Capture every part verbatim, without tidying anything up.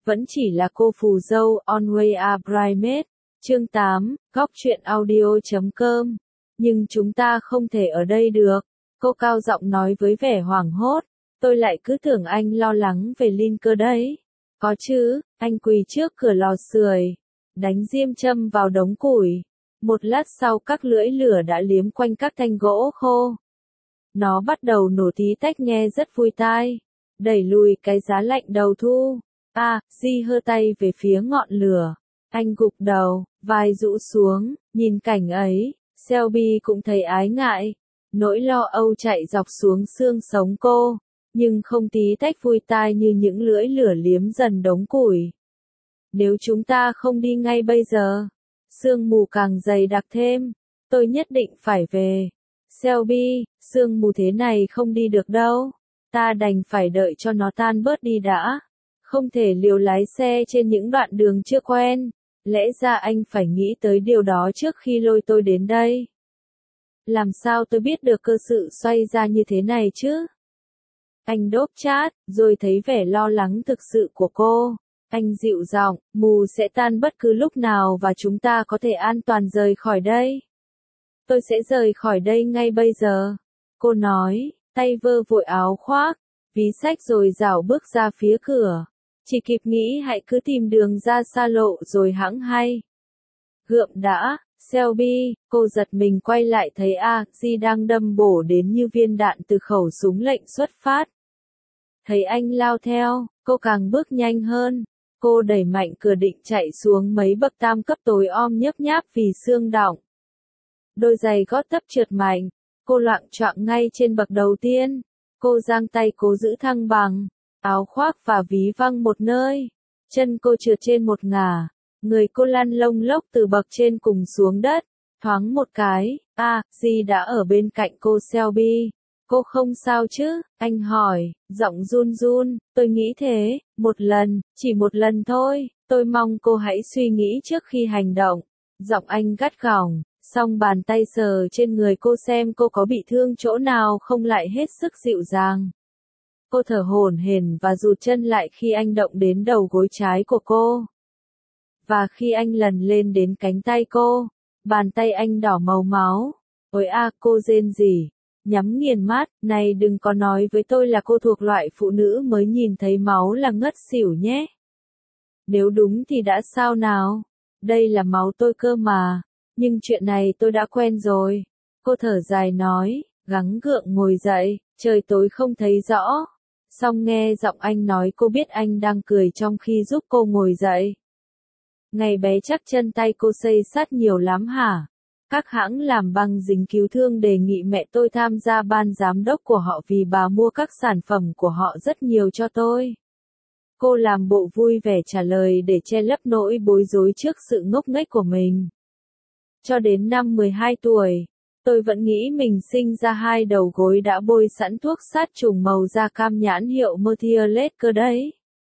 vẫn chỉ là cô phù dâu On Way a Bridesmaid. Chương tám, góc truyện audio chấm com. Nhưng chúng ta không thể ở đây được, cô cao giọng nói với vẻ hoảng hốt. Tôi lại cứ tưởng anh lo lắng về Linh cơ đấy. Có chứ, anh quỳ trước cửa lò sưởi, đánh diêm châm vào đống củi. Một lát sau các lưỡi lửa đã liếm quanh các thanh gỗ khô. Nó bắt đầu nổ tí tách nghe rất vui tai. Đẩy lùi cái giá lạnh đầu thu. À, Di hơ tay về phía ngọn lửa. Anh gục đầu, vai rũ xuống, nhìn cảnh ấy, Selby cũng thấy ái ngại. Nỗi lo âu chạy dọc xuống xương sống cô, nhưng không tí tách vui tai như những lưỡi lửa liếm dần đống củi. Nếu chúng ta không đi ngay bây giờ, sương mù càng dày đặc thêm, tôi nhất định phải về. Selby, sương mù thế này không đi được đâu, ta đành phải đợi cho nó tan bớt đi đã. Không thể liều lái xe trên những đoạn đường chưa quen, lẽ ra anh phải nghĩ tới điều đó trước khi lôi tôi đến đây. Làm sao tôi biết được cơ sự xoay ra như thế này chứ? Anh đốp chát, rồi thấy vẻ lo lắng thực sự của cô. Anh dịu giọng, mù sẽ tan bất cứ lúc nào và chúng ta có thể an toàn rời khỏi đây. Tôi sẽ rời khỏi đây ngay bây giờ. Cô nói, tay vơ vội áo khoác, ví sách rồi rảo bước ra phía cửa. Chỉ kịp nghĩ hãy cứ tìm đường ra xa lộ rồi hẵng hay. Gượm đã, Selby, cô giật mình quay lại thấy A, Di đang đâm bổ đến như viên đạn từ khẩu súng lệnh xuất phát. Thấy anh lao theo, cô càng bước nhanh hơn. Cô đẩy mạnh cửa định chạy xuống mấy bậc tam cấp tối om nhấp nháp vì sương đọng. Đôi giày gót tấp trượt mạnh, cô loạng choạng ngay trên bậc đầu tiên. Cô giang tay cố giữ thăng bằng, áo khoác và ví văng một nơi. Chân cô trượt trên một ngả, người cô lăn lông lốc từ bậc trên cùng xuống đất. Thoáng một cái, à, Di đã ở bên cạnh cô. Selby, cô không sao chứ? Anh hỏi, giọng run run. Tôi nghĩ thế, một lần, chỉ một lần thôi, tôi mong cô hãy suy nghĩ trước khi hành động. Giọng anh gắt gỏng, song bàn tay sờ trên người cô xem cô có bị thương chỗ nào không lại hết sức dịu dàng. Cô thở hổn hển và rụt chân lại khi anh động đến đầu gối trái của cô. Và khi anh lần lên đến cánh tay cô, bàn tay anh đỏ màu máu. Ôi a, cô rên rỉ, nhắm nghiền mắt. Này đừng có nói với tôi là cô thuộc loại phụ nữ mới nhìn thấy máu là ngất xỉu nhé. Nếu đúng thì đã sao nào? Đây là máu tôi cơ mà. Nhưng chuyện này tôi đã quen rồi. Cô thở dài nói, gắng gượng ngồi dậy, trời tối không thấy rõ. Xong nghe giọng anh nói cô biết anh đang cười trong khi giúp cô ngồi dậy. Ngày bé chắc chân tay cô xây sắt nhiều lắm hả? Các hãng làm băng dính cứu thương đề nghị mẹ tôi tham gia ban giám đốc của họ vì bà mua các sản phẩm của họ rất nhiều cho tôi. Cô làm bộ vui vẻ trả lời để che lấp nỗi bối rối trước sự ngốc nghếch của mình. Cho đến năm mười hai tuổi, tôi vẫn nghĩ mình sinh ra hai đầu gối đã bôi sẵn thuốc sát trùng màu da cam nhãn hiệu Merthiolate cơ đấy.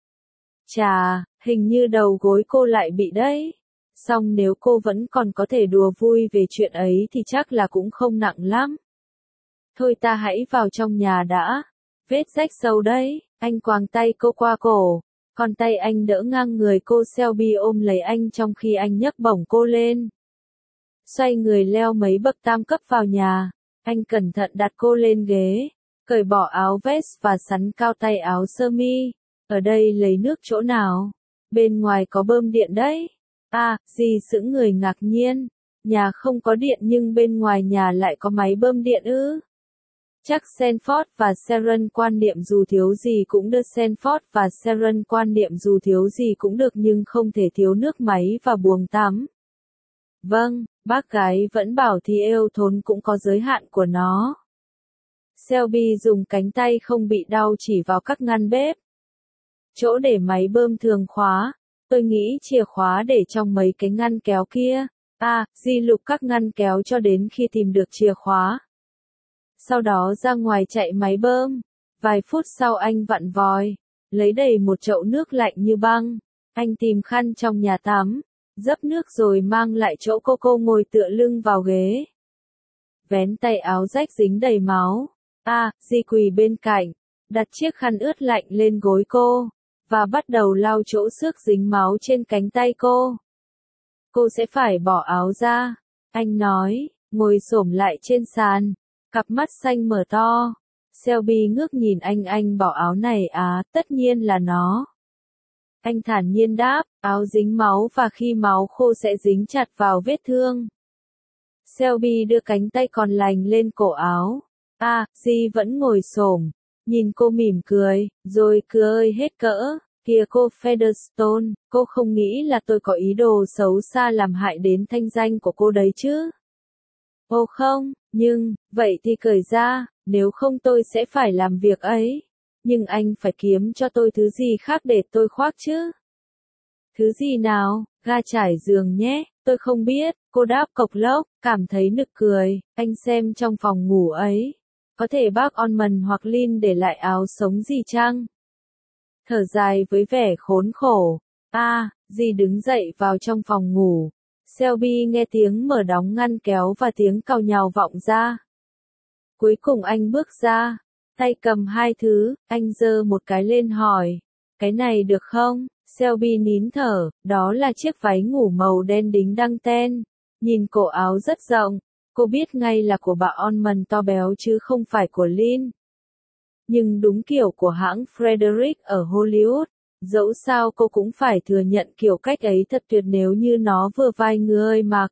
Chà, hình như đầu gối cô lại bị đấy. Song nếu cô vẫn còn có thể đùa vui về chuyện ấy thì chắc là cũng không nặng lắm. Thôi ta hãy vào trong nhà đã. Vết rách sâu đấy. Anh quàng tay cô qua cổ, còn tay anh đỡ ngang người cô. Selby ôm lấy anh trong khi anh nhấc bổng cô lên. Xoay người leo mấy bậc tam cấp vào nhà. Anh cẩn thận đặt cô lên ghế, cởi bỏ áo vest và sắn cao tay áo sơ mi. Ở đây lấy nước chỗ nào? Bên ngoài có bơm điện đấy. À, Di sững người ngạc nhiên. Nhà không có điện nhưng bên ngoài nhà lại có máy bơm điện ư? Chắc Sanford và Sharon quan niệm dù thiếu gì cũng được. Sanford và Sharon quan niệm dù thiếu gì cũng được nhưng không thể thiếu nước máy và buồng tắm. Vâng, bác gái vẫn bảo thì eo thốn cũng có giới hạn của nó. Selby dùng cánh tay không bị đau chỉ vào các ngăn bếp. Chỗ để máy bơm thường khóa. Tôi nghĩ chìa khóa để trong mấy cái ngăn kéo kia. À, Di lục các ngăn kéo cho đến khi tìm được chìa khóa. Sau đó ra ngoài chạy máy bơm. Vài phút sau anh vặn vòi, lấy đầy một chậu nước lạnh như băng. Anh tìm khăn trong nhà tắm, dấp nước rồi mang lại chỗ cô cô ngồi tựa lưng vào ghế. Vén tay áo rách dính đầy máu. À, Di quỳ bên cạnh, đặt chiếc khăn ướt lạnh lên gối cô. và bắt đầu lau chỗ xước dính máu trên cánh tay cô. Cô sẽ phải bỏ áo ra, anh nói, ngồi xổm lại trên sàn, cặp mắt xanh mở to. Shelby ngước nhìn anh anh bỏ áo này à, tất nhiên là nó. Anh thản nhiên đáp, áo dính máu và khi máu khô sẽ dính chặt vào vết thương. Shelby đưa cánh tay còn lành lên cổ áo. À, Di vẫn ngồi xổm, nhìn cô mỉm cười, rồi cười hết cỡ. Kìa cô Featherstone, cô không nghĩ là tôi có ý đồ xấu xa làm hại đến thanh danh của cô đấy chứ? Ồ không, nhưng, vậy thì cởi ra, nếu không tôi sẽ phải làm việc ấy. Nhưng anh phải kiếm cho tôi thứ gì khác để tôi khoác chứ? Thứ gì nào, ga trải giường nhé, tôi không biết, cô đáp cộc lốc, cảm thấy nực cười, anh xem trong phòng ngủ ấy. Có thể bác Ormond hoặc Lynn để lại áo sống gì chăng? Thở dài với vẻ khốn khổ. À, dì đứng dậy vào trong phòng ngủ. Shelby nghe tiếng mở đóng ngăn kéo và tiếng càu nhàu vọng ra. Cuối cùng anh bước ra, tay cầm hai thứ, anh giơ một cái lên hỏi. Cái này được không? Shelby nín thở, đó là chiếc váy ngủ màu đen đính đăng ten. Nhìn cổ áo rất rộng, cô biết ngay là của bà Ormond to béo chứ không phải của Lynn. Nhưng đúng kiểu của hãng Frederick ở Hollywood, dẫu sao cô cũng phải thừa nhận kiểu cách ấy thật tuyệt nếu như nó vừa vai người mặc.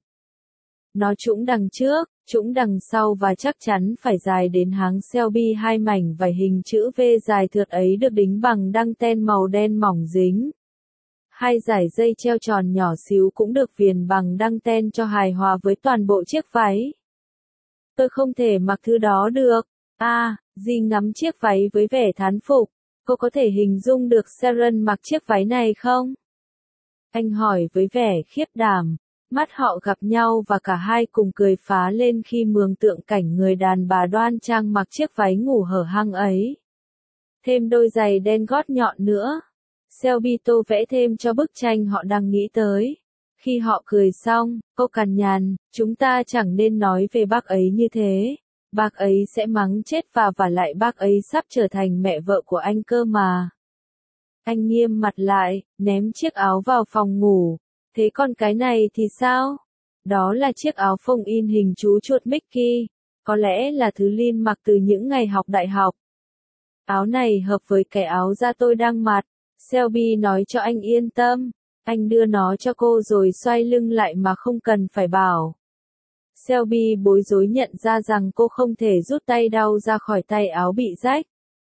Nó trũng đằng trước, trũng đằng sau và chắc chắn phải dài đến háng Shelby. Hai mảnh vải hình chữ V dài thượt ấy được đính bằng đăng ten màu đen mỏng dính. Hai dải dây treo tròn nhỏ xíu cũng được viền bằng đăng ten cho hài hòa với toàn bộ chiếc váy. Tôi không thể mặc thứ đó được. À, Dì ngắm chiếc váy với vẻ thán phục. Cô có thể hình dung được Sharon mặc chiếc váy này không? Anh hỏi với vẻ khiếp đảm. Mắt họ gặp nhau và cả hai cùng cười phá lên khi mường tượng cảnh người đàn bà đoan trang mặc chiếc váy ngủ hở hang ấy. Thêm đôi giày đen gót nhọn nữa. Shelby tô vẽ thêm cho bức tranh họ đang nghĩ tới. Khi họ cười xong, cô cằn nhằn, chúng ta chẳng nên nói về bác ấy như thế. Bác ấy sẽ mắng chết và vả lại bác ấy sắp trở thành mẹ vợ của anh cơ mà. Anh nghiêm mặt lại, ném chiếc áo vào phòng ngủ. Thế còn cái này thì sao? Đó là chiếc áo phông in hình chú chuột Mickey. Có lẽ là thứ Lynn mặc từ những ngày học đại học. Áo này hợp với cái áo da tôi đang mặc. Shelby nói cho anh yên tâm. Anh đưa nó cho cô rồi xoay lưng lại mà không cần phải bảo. Shelby bối rối nhận ra rằng cô không thể rút tay đau ra khỏi tay áo bị rách.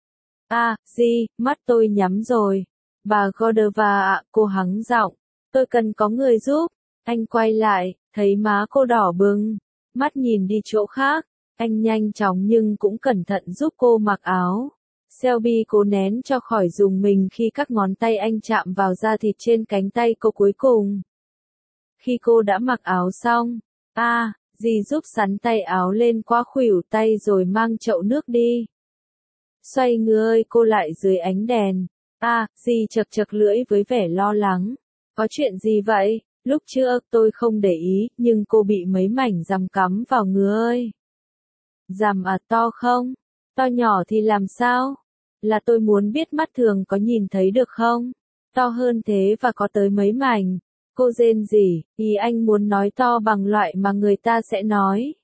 À, Di, mắt tôi nhắm rồi. Bà Gordova ạ, cô hắng giọng. Tôi cần có người giúp. Anh quay lại, thấy má cô đỏ bừng. Mắt nhìn đi chỗ khác. Anh nhanh chóng nhưng cũng cẩn thận giúp cô mặc áo. Shelby cố nén cho khỏi rùng mình khi các ngón tay anh chạm vào da thịt trên cánh tay cô cuối cùng. Khi cô đã mặc áo xong, à, dì giúp sắn tay áo lên qua khuỷu tay rồi mang chậu nước đi. Xoay người cô lại dưới ánh đèn. À, dì chật chật lưỡi với vẻ lo lắng. Có chuyện gì vậy? Lúc trước tôi không để ý, nhưng cô bị mấy mảnh rằm cắm vào người. Rằm à, to không? To nhỏ thì làm sao? Là tôi muốn biết mắt thường có nhìn thấy được không? To hơn thế và có tới mấy mảnh. Cô rên rỉ, ý anh muốn nói to bằng loại mà người ta sẽ nói.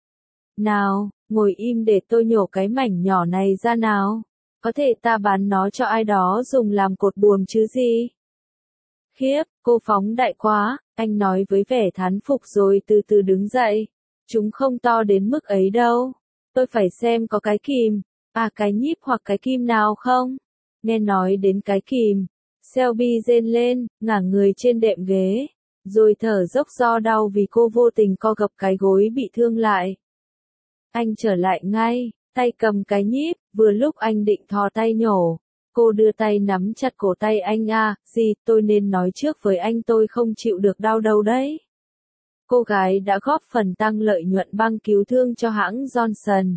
Nào, ngồi im để tôi nhổ cái mảnh nhỏ này ra nào. Có thể ta bán nó cho ai đó dùng làm cột buồm chứ gì? Khiếp, cô phóng đại quá, anh nói với vẻ thán phục rồi từ từ đứng dậy. Chúng không to đến mức ấy đâu. Tôi phải xem có cái kìm, à cái nhíp hoặc cái kim nào không? Nghe nói đến cái kìm. Shelby rên lên, ngả người trên đệm ghế, rồi thở dốc do đau vì cô vô tình co gập cái gối bị thương lại. Anh trở lại ngay, tay cầm cái nhíp, vừa lúc anh định thò tay nhổ. Cô đưa tay nắm chặt cổ tay anh. À, gì, tôi nên nói trước với anh tôi không chịu được đau đâu đấy. Cô gái đã góp phần tăng lợi nhuận băng cứu thương cho hãng Johnson.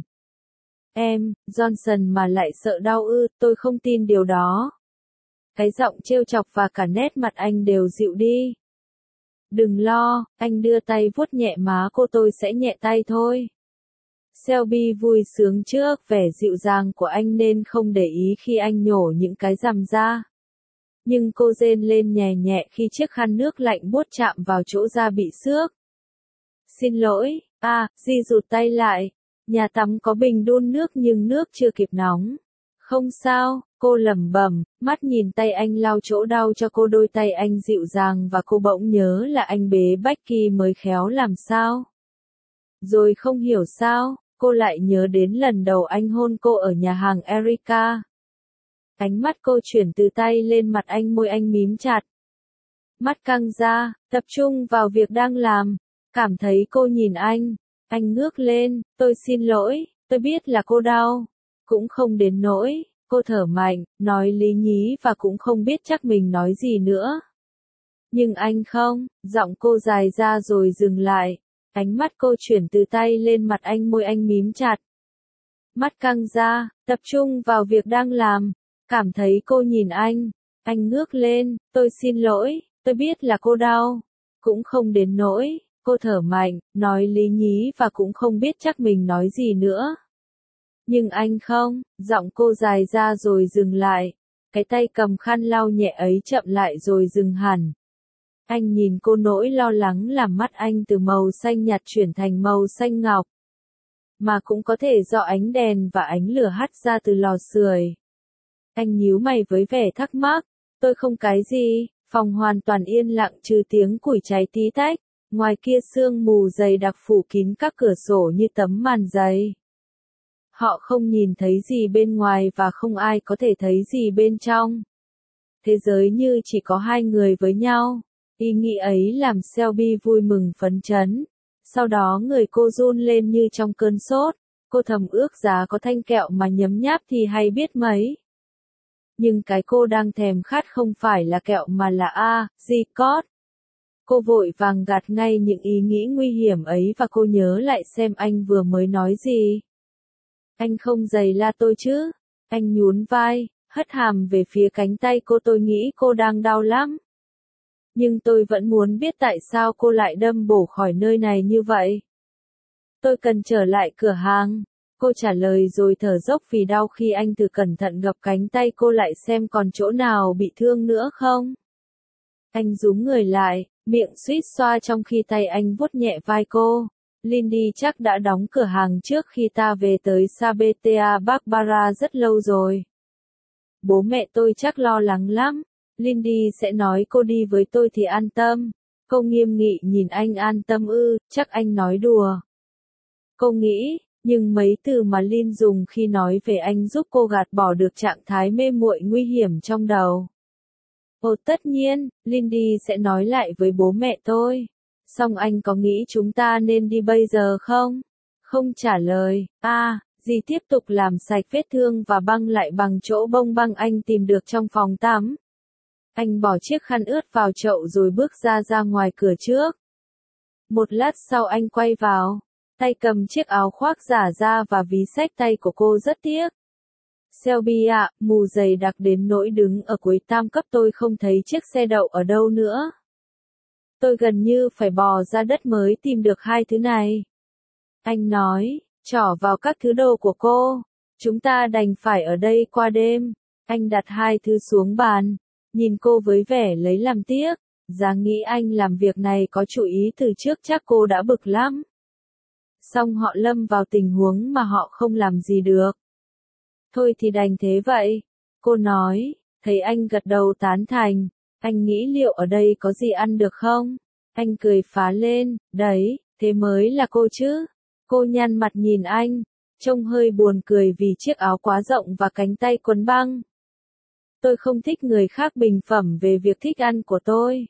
Em, Johnson mà lại sợ đau ư, tôi không tin điều đó. Cái giọng trêu chọc và cả nét mặt anh đều dịu đi. Đừng lo, anh đưa tay vuốt nhẹ má cô, tôi sẽ nhẹ tay thôi. Shelby vui sướng trước vẻ dịu dàng của anh nên không để ý khi anh nhổ những cái rằm ra. Nhưng cô rên lên nhè nhẹ khi chiếc khăn nước lạnh buốt chạm vào chỗ da bị xước. Xin lỗi, à, Di rụt tay lại. Nhà tắm có bình đun nước nhưng nước chưa kịp nóng. Không sao, cô lẩm bẩm, mắt nhìn tay anh lau chỗ đau cho cô, đôi tay anh dịu dàng và cô bỗng nhớ là anh bế Becky mới khéo làm sao. Rồi không hiểu sao, cô lại nhớ đến lần đầu anh hôn cô ở nhà hàng Erica. Ánh mắt cô chuyển từ tay lên mặt anh, môi anh mím chặt. Mắt căng ra, tập trung vào việc đang làm. Cảm thấy cô nhìn anh. Anh ngước lên, tôi xin lỗi, tôi biết là cô đau. Cũng không đến nỗi, cô thở mạnh, nói lý nhí và cũng không biết chắc mình nói gì nữa. Nhưng anh không, giọng cô dài ra rồi dừng lại. Ánh mắt cô chuyển từ tay lên mặt anh, môi anh mím chặt. Mắt căng ra, tập trung vào việc đang làm. Cảm thấy cô nhìn anh. Anh ngước lên, tôi xin lỗi, tôi biết là cô đau. Cũng không đến nỗi, cô thở mạnh, nói lý nhí và cũng không biết chắc mình nói gì nữa. Nhưng anh không, giọng cô dài ra rồi dừng lại. Cái tay cầm khăn lau nhẹ ấy chậm lại rồi dừng hẳn. Anh nhìn cô, nỗi lo lắng làm mắt anh từ màu xanh nhạt chuyển thành màu xanh ngọc. Mà cũng có thể do ánh đèn và ánh lửa hắt ra từ lò sưởi. Anh nhíu mày với vẻ thắc mắc. Tôi không cái gì, phòng hoàn toàn yên lặng trừ tiếng củi cháy tí tách. Ngoài kia sương mù dày đặc phủ kín các cửa sổ như tấm màn dày. Họ không nhìn thấy gì bên ngoài và không ai có thể thấy gì bên trong. Thế giới như chỉ có hai người với nhau. Ý nghĩ ấy làm Shelby vui mừng phấn chấn. Sau đó người cô run lên như trong cơn sốt. Cô thầm ước giá có thanh kẹo mà nhấm nháp thì hay biết mấy. Nhưng cái cô đang thèm khát không phải là kẹo mà là a, G-Cot. Cô vội vàng gạt ngay những ý nghĩ nguy hiểm ấy và cô nhớ lại xem anh vừa mới nói gì. Anh không giày la tôi chứ? Anh nhún vai, hất hàm về phía cánh tay cô, tôi nghĩ cô đang đau lắm. Nhưng tôi vẫn muốn biết tại sao cô lại đâm bổ khỏi nơi này như vậy. Tôi cần trở lại cửa hàng. Cô trả lời rồi thở dốc vì đau khi anh thử cẩn thận gập cánh tay cô lại xem còn chỗ nào bị thương nữa không. Anh rúm người lại, miệng suýt xoa trong khi tay anh vuốt nhẹ vai cô. Lindy chắc đã đóng cửa hàng trước khi ta về tới Santa Barbara rất lâu rồi. Bố mẹ tôi chắc lo lắng lắm. Lindy sẽ nói cô đi với tôi thì an tâm. Cô nghiêm nghị nhìn anh. An tâm ư, chắc anh nói đùa. Cô nghĩ, nhưng mấy từ mà Lin dùng khi nói về anh giúp cô gạt bỏ được trạng thái mê muội nguy hiểm trong đầu. Ồ tất nhiên, Lindy sẽ nói lại với bố mẹ tôi. Xong anh có nghĩ chúng ta nên đi bây giờ không? Không trả lời. À, dì tiếp tục làm sạch vết thương và băng lại bằng chỗ bông băng anh tìm được trong phòng tắm. Anh bỏ chiếc khăn ướt vào chậu rồi bước ra ra ngoài cửa trước. Một lát sau anh quay vào. Tay cầm chiếc áo khoác giả ra và ví xách tay của cô rất tiếc. Shelby ạ, mù dày đặc đến nỗi đứng ở cuối tam cấp tôi không thấy chiếc xe đậu ở đâu nữa. Tôi gần như phải bò ra đất mới tìm được hai thứ này. Anh nói, trỏ vào các thứ đồ của cô. Chúng ta đành phải ở đây qua đêm. Anh đặt hai thứ xuống bàn. Nhìn cô với vẻ lấy làm tiếc. Giá nghĩ anh làm việc này có chủ ý từ trước chắc cô đã bực lắm. Xong họ lâm vào tình huống mà họ không làm gì được. Thôi thì đành thế vậy. Cô nói, thấy anh gật đầu tán thành. Anh nghĩ liệu ở đây có gì ăn được không? Anh cười phá lên, đấy, thế mới là cô chứ. Cô nhăn mặt nhìn anh, trông hơi buồn cười vì chiếc áo quá rộng và cánh tay quấn băng. Tôi không thích người khác bình phẩm về việc thích ăn của tôi.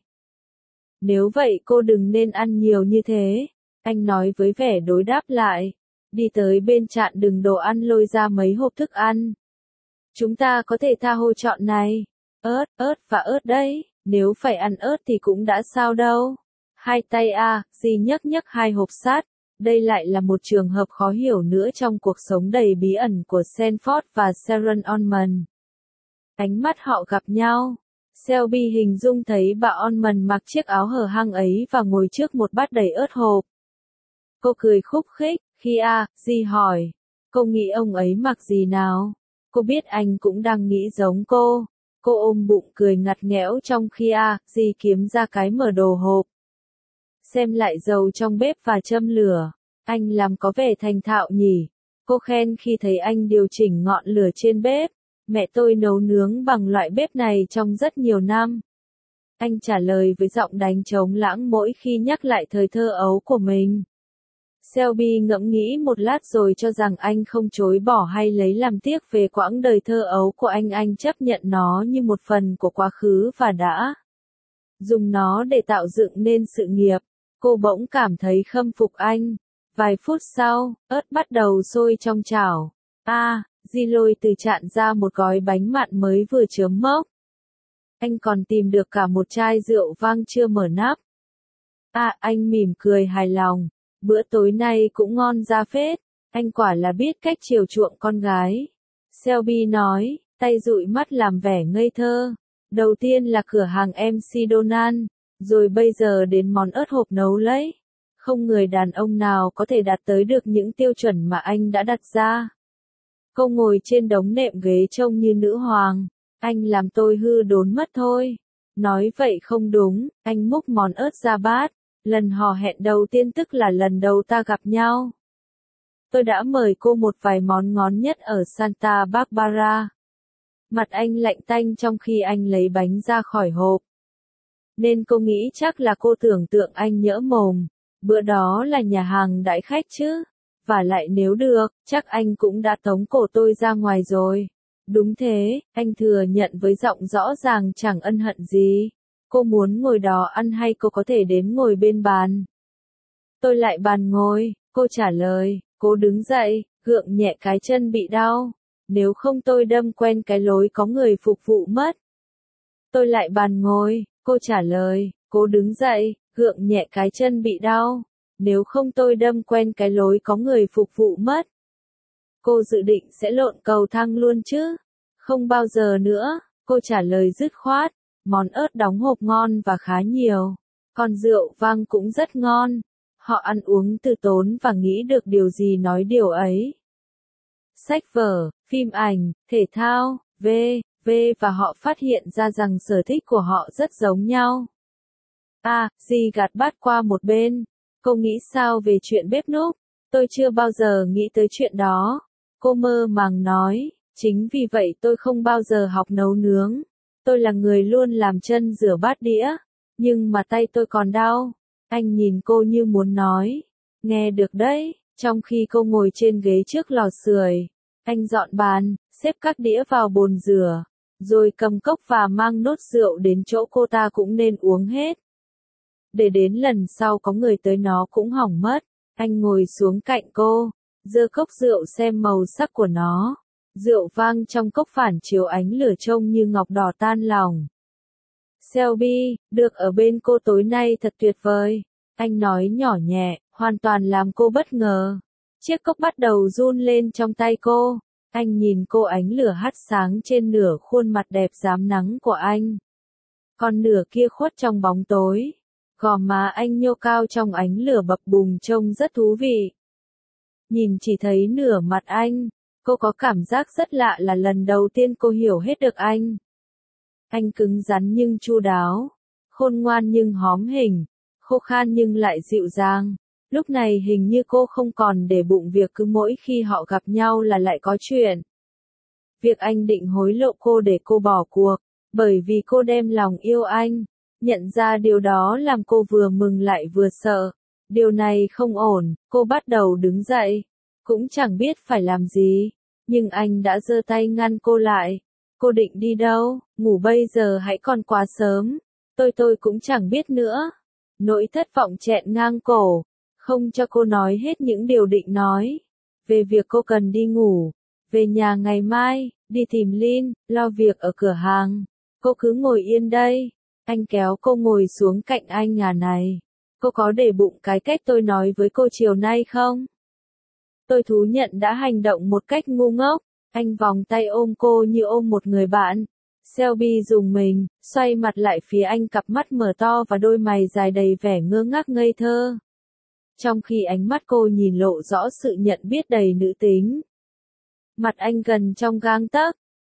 Nếu vậy cô đừng nên ăn nhiều như thế. Anh nói với vẻ đối đáp lại. Đi tới bên chạn đựng đồ ăn lôi ra mấy hộp thức ăn. Chúng ta có thể tha hồ chọn này. Ớt, ớt và ớt đấy. Nếu phải ăn ớt thì cũng đã sao đâu. Hai tay a, dì nhấc nhấc hai hộp sắt. Đây lại là một trường hợp khó hiểu nữa trong cuộc sống đầy bí ẩn của Sanford và Sharon Orman. Ánh mắt họ gặp nhau. Shelby hình dung thấy bà Orman mặc chiếc áo hở hang ấy và ngồi trước một bát đầy ớt hộp. Cô cười khúc khích, khi a, dì hỏi. Cô nghĩ ông ấy mặc gì nào? Cô biết anh cũng đang nghĩ giống cô. Cô ôm bụng cười ngặt nghẽo trong khi a, Di kiếm ra cái mở đồ hộp. Xem lại dầu trong bếp và châm lửa. Anh làm có vẻ thành thạo nhỉ. Cô khen khi thấy anh điều chỉnh ngọn lửa trên bếp. Mẹ tôi nấu nướng bằng loại bếp này trong rất nhiều năm. Anh trả lời với giọng đánh trống lãng mỗi khi nhắc lại thời thơ ấu của mình. Shelby ngẫm nghĩ một lát rồi cho rằng anh không chối bỏ hay lấy làm tiếc về quãng đời thơ ấu của anh. Anh chấp nhận nó như một phần của quá khứ và đã dùng nó để tạo dựng nên sự nghiệp. Cô bỗng cảm thấy khâm phục anh. Vài phút sau, ớt bắt đầu sôi trong chảo. A, à, Di lôi từ chạn ra một gói bánh mặn mới vừa chớm mốc. Anh còn tìm được cả một chai rượu vang chưa mở nắp. À, anh mỉm cười hài lòng. Bữa tối nay cũng ngon ra phết. Anh quả là biết cách chiều chuộng con gái. Shelby nói, tay dụi mắt làm vẻ ngây thơ. Đầu tiên là cửa hàng em xê Donald, rồi bây giờ đến món ớt hộp nấu lấy. Không người đàn ông nào có thể đạt tới được những tiêu chuẩn mà anh đã đặt ra. Cô ngồi trên đống nệm ghế trông như nữ hoàng. Anh làm tôi hư đốn mất thôi. Nói vậy không đúng, anh múc món ớt ra bát. Lần hò hẹn đầu tiên tức là lần đầu ta gặp nhau. Tôi đã mời cô một vài món ngon nhất ở Santa Barbara. Mặt anh lạnh tanh trong khi anh lấy bánh ra khỏi hộp. Nên cô nghĩ chắc là cô tưởng tượng anh nhỡ mồm. Bữa đó là nhà hàng đãi khách chứ. Và lại nếu được, chắc anh cũng đã tống cổ tôi ra ngoài rồi. Đúng thế, anh thừa nhận với giọng rõ ràng chẳng ân hận gì. Cô muốn ngồi đó ăn hay cô có thể đến ngồi bên bàn? Tôi lại bàn ngồi, cô trả lời. Cô đứng dậy, gượng nhẹ cái chân bị đau. Nếu không tôi đâm quen cái lối có người phục vụ mất. Tôi lại bàn ngồi, cô trả lời. Cô đứng dậy, gượng nhẹ cái chân bị đau. Nếu không tôi đâm quen cái lối có người phục vụ mất. Cô dự định sẽ lộn cầu thang luôn chứ? Không bao giờ nữa, cô trả lời dứt khoát. Món ớt đóng hộp ngon và khá nhiều. Còn rượu vang cũng rất ngon. Họ ăn uống từ tốn và nghĩ được điều gì nói điều ấy. Sách vở, phim ảnh, thể thao, vân vân và họ phát hiện ra rằng sở thích của họ rất giống nhau. À, Di gạt bát qua một bên. Cô nghĩ sao về chuyện bếp núc? Tôi chưa bao giờ nghĩ tới chuyện đó. Cô mơ màng nói, chính vì vậy tôi không bao giờ học nấu nướng. Tôi là người luôn làm chân rửa bát đĩa, nhưng mà tay tôi còn đau. Anh nhìn cô như muốn nói, nghe được đấy, trong khi cô ngồi trên ghế trước lò sưởi. Anh dọn bàn, xếp các đĩa vào bồn rửa, rồi cầm cốc và mang nốt rượu đến chỗ cô ta cũng nên uống hết. Để đến lần sau có người tới nó cũng hỏng mất. Anh ngồi xuống cạnh cô, giơ cốc rượu xem màu sắc của nó. Rượu vang trong cốc phản chiếu ánh lửa trông như ngọc đỏ tan lòng. Shelby, được ở bên cô tối nay thật tuyệt vời. Anh nói nhỏ nhẹ, hoàn toàn làm cô bất ngờ. Chiếc cốc bắt đầu run lên trong tay cô. Anh nhìn cô, ánh lửa hắt sáng trên nửa khuôn mặt đẹp rám nắng của anh. Còn nửa kia khuất trong bóng tối. Gò má anh nhô cao trong ánh lửa bập bùng trông rất thú vị. Nhìn chỉ thấy nửa mặt anh. Cô có cảm giác rất lạ là lần đầu tiên cô hiểu hết được anh. Anh cứng rắn nhưng chu đáo, khôn ngoan nhưng hóm hình, khô khan nhưng lại dịu dàng. Lúc này hình như cô không còn để bụng việc cứ mỗi khi họ gặp nhau là lại có chuyện. Việc anh định hối lộ cô để cô bỏ cuộc, bởi vì cô đem lòng yêu anh. Nhận ra điều đó làm cô vừa mừng lại vừa sợ. Điều này không ổn, cô bắt đầu đứng dậy. Cũng chẳng biết phải làm gì. Nhưng anh đã giơ tay ngăn cô lại. Cô định đi đâu? Ngủ bây giờ hãy còn quá sớm. Tôi tôi cũng chẳng biết nữa. Nỗi thất vọng chẹn ngang cổ. Không cho cô nói hết những điều định nói. Về việc cô cần đi ngủ. Về nhà ngày mai. Đi tìm Lin. Lo việc ở cửa hàng. Cô cứ ngồi yên đây. Anh kéo cô ngồi xuống cạnh anh à này. Cô có để bụng cái cách tôi nói với cô chiều nay không? Tôi thú nhận đã hành động một cách ngu ngốc. Anh vòng tay ôm cô như ôm một người bạn. Shelby rùng mình, xoay mặt lại phía anh, cặp mắt mở to và đôi mày dài đầy vẻ ngơ ngác ngây thơ. Trong khi ánh mắt cô nhìn lộ rõ sự nhận biết đầy nữ tính. Mặt anh gần trong gang tấc,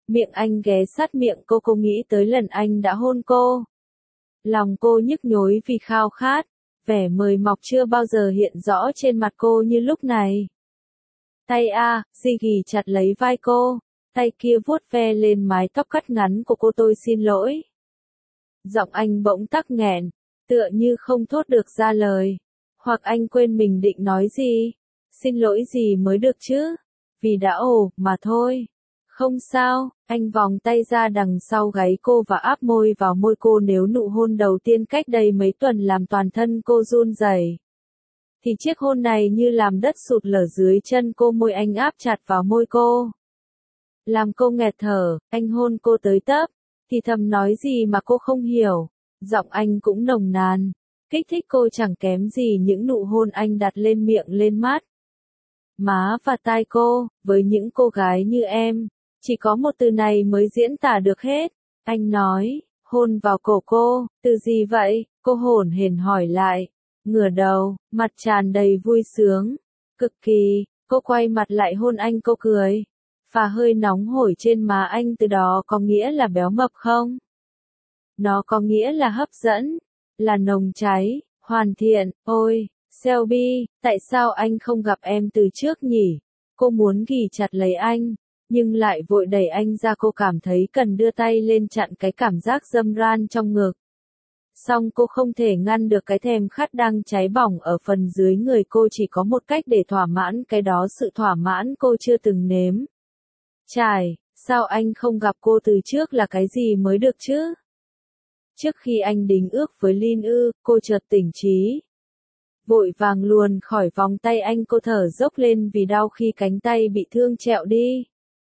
Miệng anh ghé sát miệng cô, cô nghĩ tới lần anh đã hôn cô. Lòng cô nhức nhối vì khao khát, vẻ mời mọc chưa bao giờ hiện rõ trên mặt cô như lúc này. Tay A, Di ghì chặt lấy vai cô, tay kia vuốt ve lên mái tóc cắt ngắn của cô. Tôi xin lỗi. Giọng anh bỗng tắc nghẹn, tựa như không thốt được ra lời. Hoặc anh quên mình định nói gì. Xin lỗi gì mới được chứ? Vì đã ồ, mà thôi. Không sao, anh vòng tay ra đằng sau gáy cô và áp môi vào môi cô. Nếu nụ hôn đầu tiên cách đây mấy tuần làm toàn thân cô run rẩy, thì chiếc hôn này như làm đất sụt lở dưới chân cô. Môi anh áp chặt vào môi cô, làm cô nghẹt thở. Anh hôn cô tới tấp, thì thầm nói gì mà cô không hiểu. Giọng anh cũng nồng nàn, kích thích cô chẳng kém gì những nụ hôn anh đặt lên miệng, lên mắt, má và tai cô. Với những cô gái như em, chỉ có một từ này mới diễn tả được hết. Anh nói, hôn vào cổ cô. Từ gì vậy? Cô hổn hển hỏi lại, ngửa đầu, mặt tràn đầy vui sướng. Cực kỳ. Cô quay mặt lại hôn anh. Cô cười. Và hơi nóng hổi trên má anh. Từ đó có nghĩa là béo mập không? Nó có nghĩa là hấp dẫn, là nồng cháy, hoàn thiện. Ôi, Shelby, tại sao anh không gặp em từ trước nhỉ? Cô muốn ghì chặt lấy anh, nhưng lại vội đẩy anh ra. Cô cảm thấy cần đưa tay lên chặn cái cảm giác dâm ran trong ngực. Song cô không thể ngăn được cái thèm khát đang cháy bỏng ở phần dưới người cô. Chỉ có một cách để thỏa mãn cái đó, sự thỏa mãn cô chưa từng nếm trải. Sao anh không gặp cô từ trước là cái gì mới được chứ? Trước khi anh đính ước với Lin ư? Cô chợt tỉnh trí, vội vàng luồn khỏi vòng tay anh. Cô thở dốc lên vì đau khi cánh tay bị thương trẹo đi.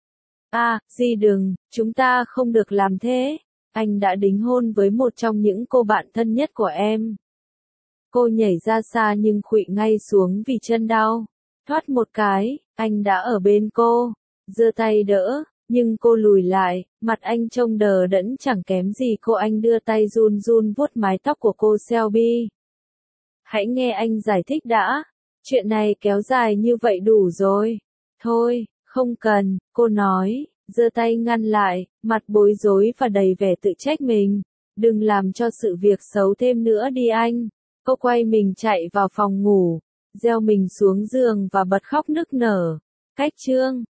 À, Di đừng, chúng ta không được làm thế. Anh đã đính hôn với một trong những cô bạn thân nhất của em. Cô nhảy ra xa nhưng khuỵu ngay xuống vì chân đau. Thoát một cái, anh đã ở bên cô, giơ tay đỡ, nhưng cô lùi lại. Mặt anh trông đờ đẫn chẳng kém gì cô. Anh đưa tay run run vuốt mái tóc của cô. Shelby, hãy nghe anh giải thích đã. Chuyện này kéo dài như vậy đủ rồi. Thôi, không cần, cô nói, giơ tay ngăn lại, mặt bối rối và đầy vẻ tự trách mình. Đừng làm cho sự việc xấu thêm nữa đi anh. Cô quay mình chạy vào phòng ngủ, gieo mình xuống giường và bật khóc nức nở. Cách chương